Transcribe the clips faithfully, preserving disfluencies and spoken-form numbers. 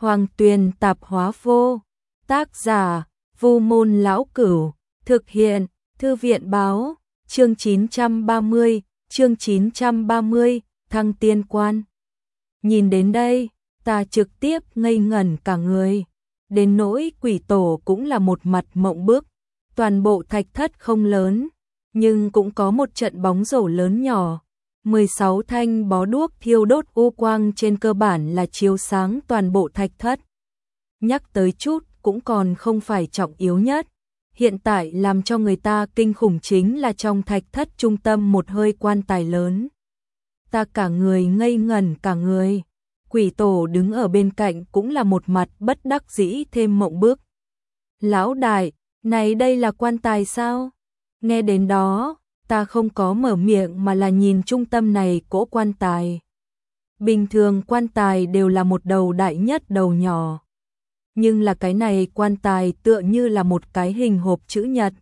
Hoàng Tuyền Tạp Hóa Vô. Tác giả: Vu Môn Lão Cửu. Thực hiện: Thư viện báo. Chương chín trăm ba mươi, chương chín trăm ba mươi, Thăng Tiên Quan. Nhìn đến đây, ta trực tiếp ngây ngẩn cả người. Đến nỗi Quỷ Tổ cũng là một mặt mộng bức. Toàn bộ thạch thất không lớn, nhưng cũng có một trận bóng rổ lớn nhỏ. mười sáu thanh bó đuốc thiêu đốt u quang trên cơ bản là chiếu sáng toàn bộ thạch thất. Nhắc tới chút cũng còn không phải trọng yếu nhất. Hiện tại làm cho người ta kinh khủng chính là trong thạch thất trung tâm một hơi quan tài lớn. Ta cả người ngây ngẩn cả người. Quỷ Tổ đứng ở bên cạnh cũng là một mặt bất đắc dĩ thêm mộng bức. Lão đại, này đây là quan tài sao? Nghe đến đó, ta không có mở miệng mà là nhìn trung tâm này cỗ quan tài. Bình thường quan tài đều là một đầu đại nhất đầu nhỏ. Nhưng là cái này quan tài tựa như là một cái hình hộp chữ nhật.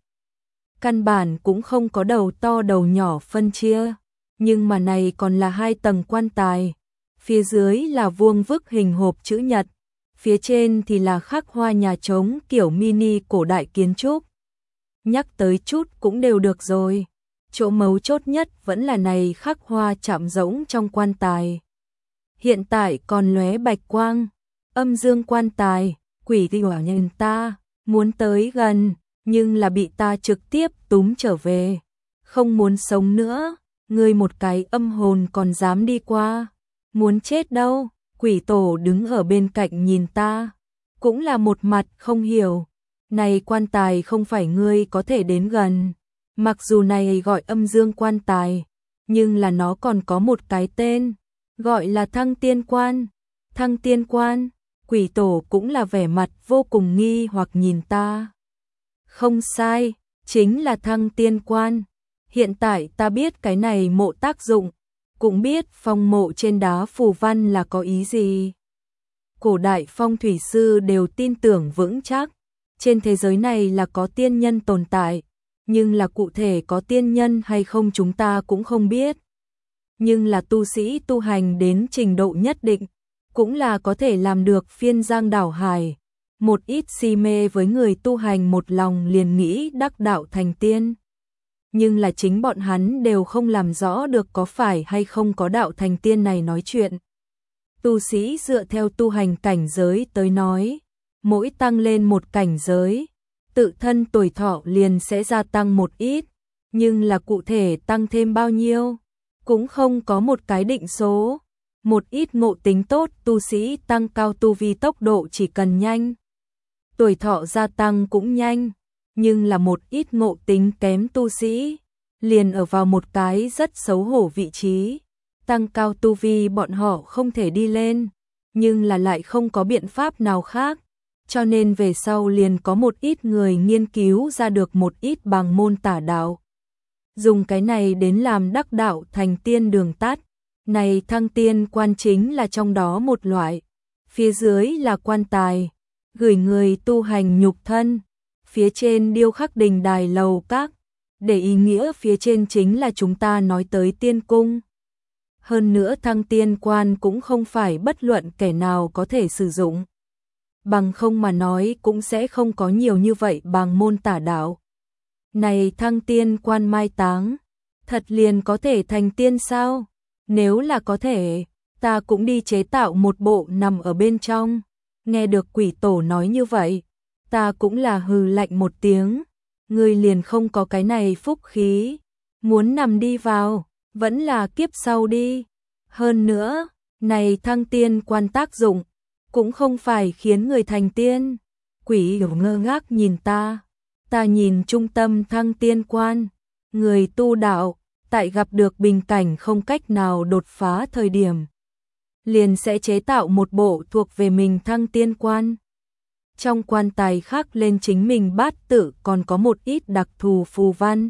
Căn bản cũng không có đầu to đầu nhỏ phân chia. Nhưng mà này còn là hai tầng quan tài. Phía dưới là vuông vức hình hộp chữ nhật. Phía trên thì là khắc hoa nhà trống kiểu mini cổ đại kiến trúc. Nhắc tới chút cũng đều được rồi. Chỗ mấu chốt nhất vẫn là này khắc hoa chạm rỗng trong quan tài. Hiện tại còn lóe bạch quang. Âm dương quan tài. Quỷ thì hỏa nhân ta, muốn tới gần, nhưng là bị ta trực tiếp túm trở về. Không muốn sống nữa, ngươi một cái âm hồn còn dám đi qua. Muốn chết đâu, Quỷ Tổ đứng ở bên cạnh nhìn ta. Cũng là một mặt không hiểu. Này quan tài không phải ngươi có thể đến gần. Mặc dù này gọi âm dương quan tài, nhưng là nó còn có một cái tên, gọi là Thăng Tiên Quan. Thăng Tiên Quan. Quỷ Tổ cũng là vẻ mặt vô cùng nghi hoặc nhìn ta. Không sai, chính là Thăng Tiên Quan. Hiện tại ta biết cái này mộ tác dụng, cũng biết phong mộ trên đá phù văn là có ý gì. Cổ đại phong thủy sư đều tin tưởng vững chắc, trên thế giới này là có tiên nhân tồn tại, nhưng là cụ thể có tiên nhân hay không chúng ta cũng không biết. Nhưng là tu sĩ tu hành đến trình độ nhất định, cũng là có thể làm được phiên giang đảo hải. Một ít si mê với người tu hành một lòng liền nghĩ đắc đạo thành tiên. Nhưng là chính bọn hắn đều không làm rõ được có phải hay không có đạo thành tiên này nói chuyện. Tu sĩ dựa theo tu hành cảnh giới tới nói, mỗi tăng lên một cảnh giới, tự thân tuổi thọ liền sẽ gia tăng một ít, nhưng là cụ thể tăng thêm bao nhiêu, cũng không có một cái định số. Một ít ngộ tính tốt tu sĩ tăng cao tu vi tốc độ chỉ cần nhanh, tuổi thọ gia tăng cũng nhanh, nhưng là một ít ngộ tính kém tu sĩ, liền ở vào một cái rất xấu hổ vị trí. Tăng cao tu vi bọn họ không thể đi lên, nhưng là lại không có biện pháp nào khác, cho nên về sau liền có một ít người nghiên cứu ra được một ít bằng môn tả đạo. Dùng cái này đến làm đắc đạo thành tiên đường tắt. Này Thăng Tiên Quan chính là trong đó một loại. Phía dưới là quan tài, gửi người tu hành nhục thân. Phía trên điêu khắc đình đài lầu các, để ý nghĩa phía trên chính là chúng ta nói tới tiên cung. Hơn nữa Thăng Tiên Quan cũng không phải bất luận kẻ nào có thể sử dụng. Bằng không mà nói cũng sẽ không có nhiều như vậy bằng môn tả đạo. Này Thăng Tiên Quan mai táng, thật liền có thể thành tiên sao? Nếu là có thể, ta cũng đi chế tạo một bộ nằm ở bên trong. Nghe được Quỷ Tổ nói như vậy, ta cũng là hừ lạnh một tiếng. Ngươi liền không có cái này phúc khí, muốn nằm đi vào, vẫn là kiếp sau đi. Hơn nữa, này Thăng Tiên Quan tác dụng, cũng không phải khiến người thành tiên. Quỷ Tổ ngơ ngác nhìn ta, ta nhìn trung tâm Thăng Tiên Quan, người tu đạo, tại gặp được bình cảnh không cách nào đột phá thời điểm, liền sẽ chế tạo một bộ thuộc về mình Thăng Tiên Quan. Trong quan tài khắc lên chính mình bát tự còn có một ít đặc thù phù văn.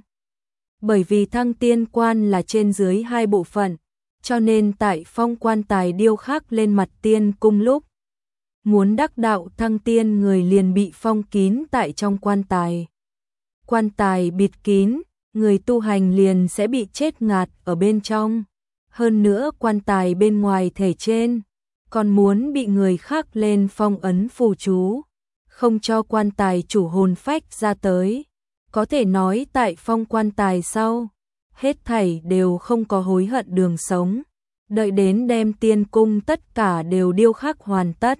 Bởi vì Thăng Tiên Quan là trên dưới hai bộ phận, cho nên tại phong quan tài điêu khắc lên mặt tiên cung lúc, muốn đắc đạo thăng tiên người liền bị phong kín tại trong quan tài. Quan tài bịt kín, người tu hành liền sẽ bị chết ngạt ở bên trong. Hơn nữa quan tài bên ngoài thể trên, còn muốn bị người khác lên phong ấn phù chú, không cho quan tài chủ hồn phách ra tới. Có thể nói tại phong quan tài sau, hết thảy đều không có hối hận đường sống, đợi đến đem tiên cung tất cả đều điêu khắc hoàn tất.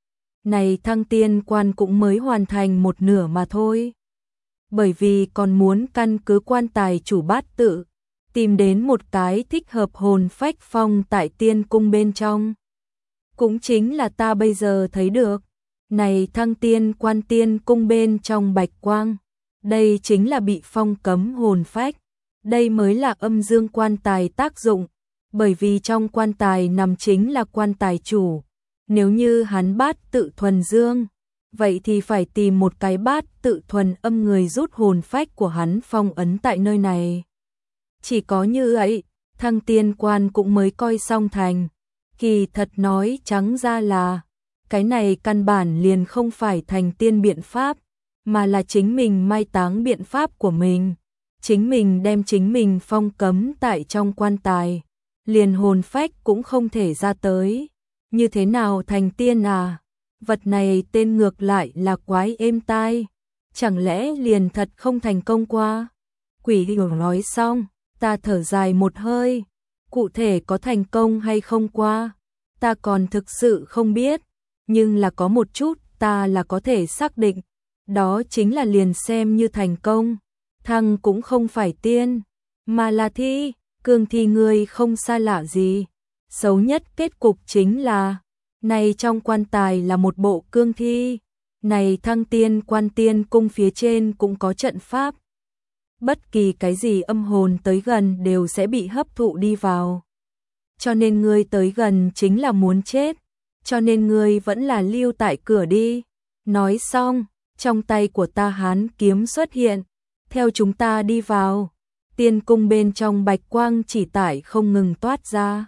Này thăng tiên quan cũng mới hoàn thành một nửa mà thôi. Bởi vì còn muốn căn cứ quan tài chủ bát tự, tìm đến một cái thích hợp hồn phách phong tại tiên cung bên trong. Cũng chính là ta bây giờ thấy được, này thăng tiên quan tiên cung bên trong bạch quang, đây chính là bị phong cấm hồn phách, đây mới là âm dương quan tài tác dụng, bởi vì trong quan tài nằm chính là quan tài chủ, nếu như hắn bát tự thuần dương, vậy thì phải tìm một cái bát tự thuần âm người rút hồn phách của hắn phong ấn tại nơi này. Chỉ có như vậy, thăng tiên quan cũng mới coi xong thành. Kỳ thật nói trắng ra là, cái này căn bản liền không phải thành tiên biện pháp, mà là chính mình mai táng biện pháp của mình. Chính mình đem chính mình phong cấm tại trong quan tài, liền hồn phách cũng không thể ra tới. Như thế nào thành tiên à? Vật này tên ngược lại là quái êm tai, chẳng lẽ liền thật không thành công qua? Quỷ hiểu nói xong, ta thở dài một hơi, cụ thể có thành công hay không qua, ta còn thực sự không biết, nhưng là có một chút ta là có thể xác định, đó chính là liền xem như thành công, thăng cũng không phải tiên, mà là thi, cương thi người không xa lạ gì, xấu nhất kết cục chính là, này trong quan tài là một bộ cương thi, này thăng tiên quan tiên cung phía trên cũng có trận pháp. Bất kỳ cái gì âm hồn tới gần đều sẽ bị hấp thụ đi vào. Cho nên ngươi tới gần chính là muốn chết, cho nên ngươi vẫn là lưu tại cửa đi. Nói xong, trong tay của ta hán kiếm xuất hiện, theo chúng ta đi vào. Tiên cung bên trong bạch quang chỉ tải không ngừng toát ra.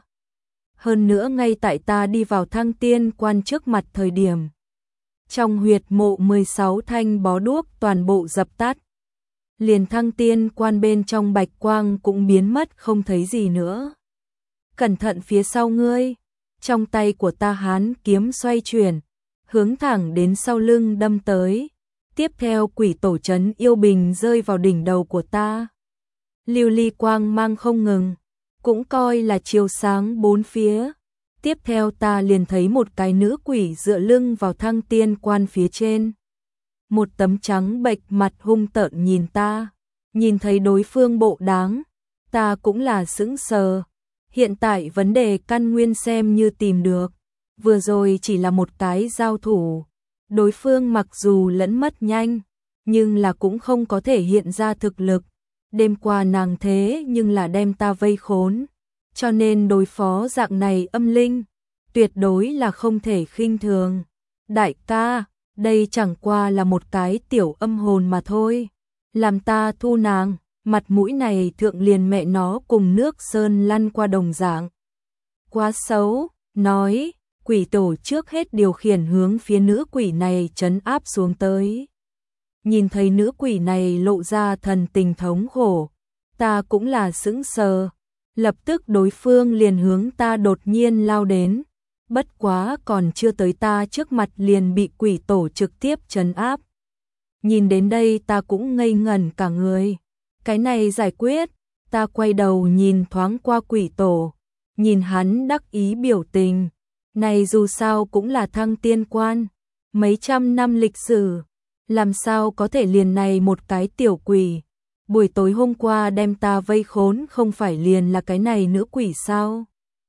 Hơn nữa ngay tại ta đi vào thăng tiên quan trước mặt thời điểm. Trong huyệt mộ mười sáu thanh bó đuốc toàn bộ dập tắt. Liền thăng tiên quan bên trong bạch quang cũng biến mất không thấy gì nữa. Cẩn thận phía sau ngươi, trong tay của ta hán kiếm xoay chuyển, hướng thẳng đến sau lưng đâm tới. Tiếp theo quỷ tổ trấn yêu bình rơi vào đỉnh đầu của ta. Lưu ly quang mang không ngừng, cũng coi là chiếu sáng bốn phía. Tiếp theo ta liền thấy một cái nữ quỷ dựa lưng vào thăng tiên quan phía trên. Một tấm trắng bệch mặt hung tợn nhìn ta, nhìn thấy đối phương bộ đáng, ta cũng là sững sờ. Hiện tại vấn đề căn nguyên xem như tìm được, vừa rồi chỉ là một cái giao thủ, đối phương mặc dù lẫn mất nhanh, nhưng là cũng không có thể hiện ra thực lực. Đêm qua nàng thế nhưng là đem ta vây khốn, cho nên đối phó dạng này âm linh, tuyệt đối là không thể khinh thường. Đại ca, đây chẳng qua là một cái tiểu âm hồn mà thôi, làm ta thu nàng, mặt mũi này thượng liền mẹ nó cùng nước sơn lăn qua đồng dạng. Quá xấu, nói, quỷ tổ trước hết điều khiển hướng phía nữ quỷ này trấn áp xuống tới. Nhìn thấy nữ quỷ này lộ ra thần tình thống khổ, ta cũng là sững sờ, lập tức đối phương liền hướng ta đột nhiên lao đến. Bất quá còn chưa tới ta trước mặt liền bị quỷ tổ trực tiếp trấn áp. Nhìn đến đây ta cũng ngây ngẩn cả người. Cái này giải quyết, ta quay đầu nhìn thoáng qua quỷ tổ, nhìn hắn đắc ý biểu tình. Này dù sao cũng là thăng tiên quan, mấy trăm năm lịch sử, làm sao có thể liền này một cái tiểu quỷ. Buổi tối hôm qua đem ta vây khốn không phải liền là cái này nữ quỷ sao?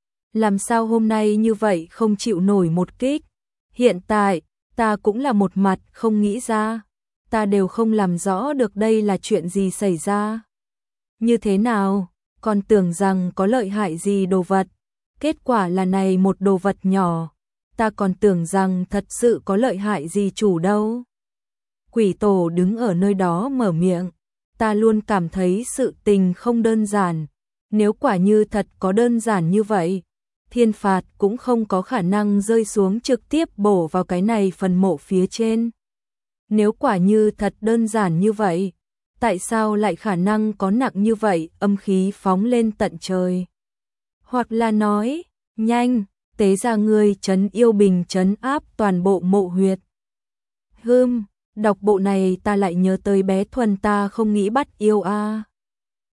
Làm sao hôm nay như vậy không chịu nổi một kích? Hiện tại, ta cũng là một mặt không nghĩ ra. Ta đều không làm rõ được đây là chuyện gì xảy ra. Như thế nào, còn tưởng rằng có lợi hại gì đồ vật. Kết quả là này một đồ vật nhỏ. Ta còn tưởng rằng thật sự có lợi hại gì chủ đâu. Quỷ tổ đứng ở nơi đó mở miệng. Ta luôn cảm thấy sự tình không đơn giản. Nếu quả như thật có đơn giản như vậy, thiên phạt cũng không có khả năng rơi xuống trực tiếp bổ vào cái này phần mộ phía trên. Nếu quả như thật đơn giản như vậy, tại sao lại khả năng có nặng như vậy âm khí phóng lên tận trời? Hoặc là nói, nhanh, tế ra ngươi trấn yêu bình trấn áp toàn bộ mộ huyệt. Hưm, đọc bộ này ta lại nhớ tới bé Thuần ta không nghĩ bắt yêu a.